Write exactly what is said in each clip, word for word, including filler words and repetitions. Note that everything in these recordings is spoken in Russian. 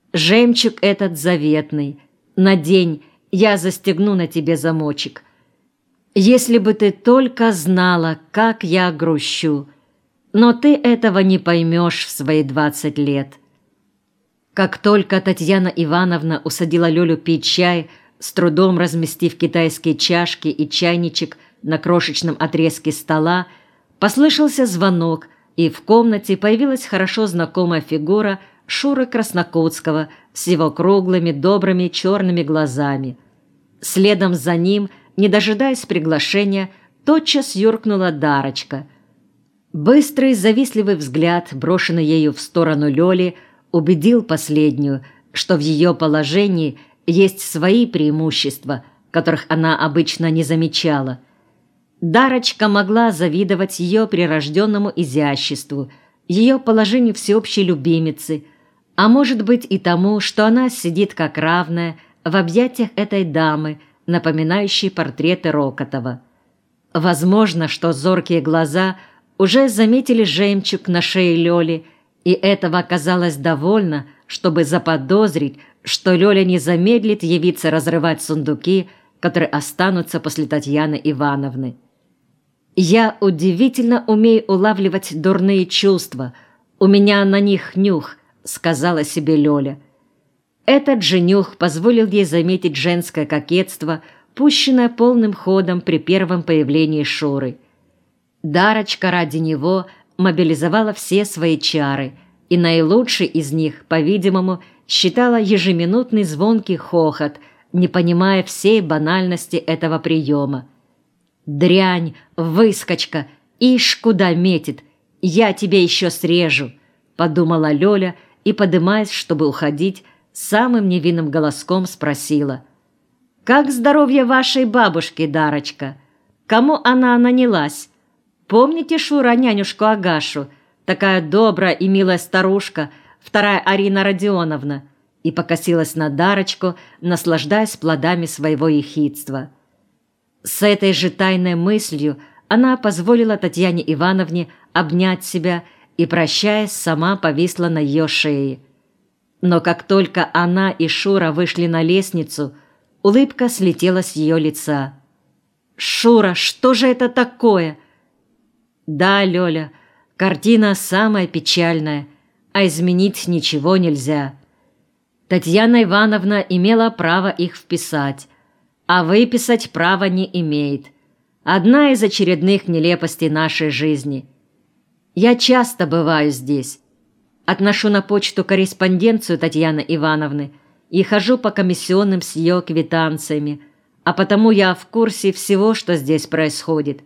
Жемчуг этот заветный, надень, я застегну на тебе замочек. Если бы ты только знала, как я грущу, но ты этого не поймешь в свои двадцать лет». Как только Татьяна Ивановна усадила Лёлю пить чай, с трудом разместив китайские чашки и чайничек на крошечном отрезке стола, послышался звонок, и в комнате появилась хорошо знакомая фигура Шуры Краснокутского с его круглыми, добрыми черными глазами. Следом за ним, не дожидаясь приглашения, тотчас юркнула Дарочка. Быстрый, завистливый взгляд, брошенный ею в сторону Лёли, убедил последнюю, что в ее положении есть свои преимущества, которых она обычно не замечала. Дарочка могла завидовать ее прирожденному изяществу, ее положению всеобщей любимицы, а может быть и тому, что она сидит как равная в объятиях этой дамы, напоминающей портреты Рокотова. Возможно, что зоркие глаза уже заметили жемчуг на шее Лёли, и этого оказалось довольно, чтобы заподозрить, что Лёля не замедлит явиться разрывать сундуки, которые останутся после Татьяны Ивановны. «Я удивительно умею улавливать дурные чувства, у меня на них нюх», — сказала себе Лёля. Этот же нюх позволил ей заметить женское кокетство, пущенное полным ходом при первом появлении Шуры. Дарочка ради него мобилизовала все свои чары, и наилучший из них, по-видимому, считала ежеминутный звонкий хохот, не понимая всей банальности этого приема. «Дрянь, выскочка, ишь куда метит, я тебе еще срежу», — подумала Лёля и, подымаясь, чтобы уходить, самым невинным голоском спросила: «Как здоровье вашей бабушки, Дарочка? Кому она нанялась? Помните, Шура, нянюшку Агашу? Такая добрая и милая старушка, вторая Арина Родионовна», и покосилась на Дарочку, наслаждаясь плодами своего ехидства. С этой же тайной мыслью она позволила Татьяне Ивановне обнять себя и, прощаясь, сама повисла на ее шее. Но как только она и Шура вышли на лестницу, улыбка слетела с ее лица. «Шура, что же это такое?» «Да, Лёля, картина самая печальная, а изменить ничего нельзя. Татьяна Ивановна имела право их вписать, а выписать права не имеет. Одна из очередных нелепостей нашей жизни. Я часто бываю здесь, отношу на почту корреспонденцию Татьяны Ивановны и хожу по комиссионным с ее квитанциями, а потому я в курсе всего, что здесь происходит.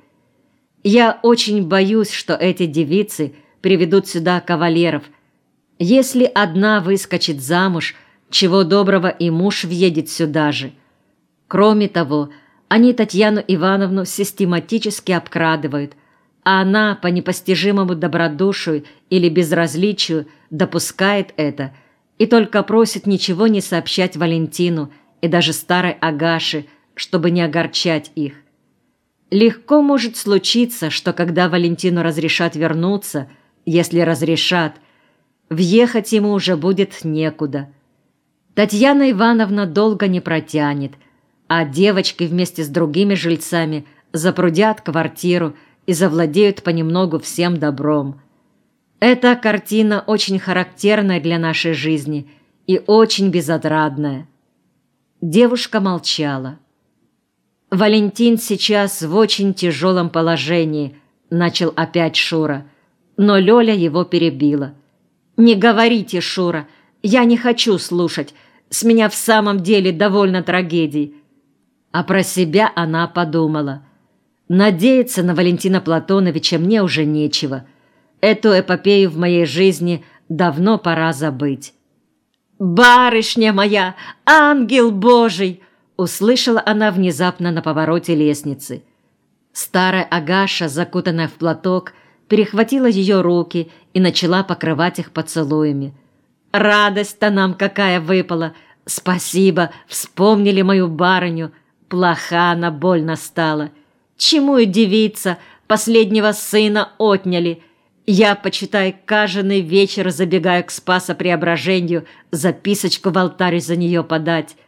Я очень боюсь, что эти девицы приведут сюда кавалеров. Если одна выскочит замуж, чего доброго и муж въедет сюда же. Кроме того, они Татьяну Ивановну систематически обкрадывают, а она по непостижимому добродушию или безразличию допускает это и только просит ничего не сообщать Валентину и даже старой Агаше, чтобы не огорчать их. Легко может случиться, что когда Валентину разрешат вернуться, если разрешат, въехать ему уже будет некуда. Татьяна Ивановна долго не протянет, а девочки вместе с другими жильцами запрудят квартиру и завладеют понемногу всем добром. Эта картина очень характерная для нашей жизни и очень безотрадная. Девушка молчала. «Валентин сейчас в очень тяжелом положении», — начал опять Шура, но Лёля его перебила. «Не говорите, Шура, я не хочу слушать, с меня в самом деле довольно трагедий». А про себя она подумала: «Надеяться на Валентина Платоновича мне уже нечего. Эту эпопею в моей жизни давно пора забыть». «Барышня моя, ангел Божий!» услышала она внезапно на повороте лестницы. Старая Агаша, закутанная в платок, перехватила ее руки и начала покрывать их поцелуями. «Радость-то нам какая выпала! Спасибо, вспомнили мою барыню. Плоха она больно стала. Чему и девица, последнего сына отняли. Я, почитай, каждый вечер забегаю к Спасо-Преображению, записочку в алтарь за нее подать.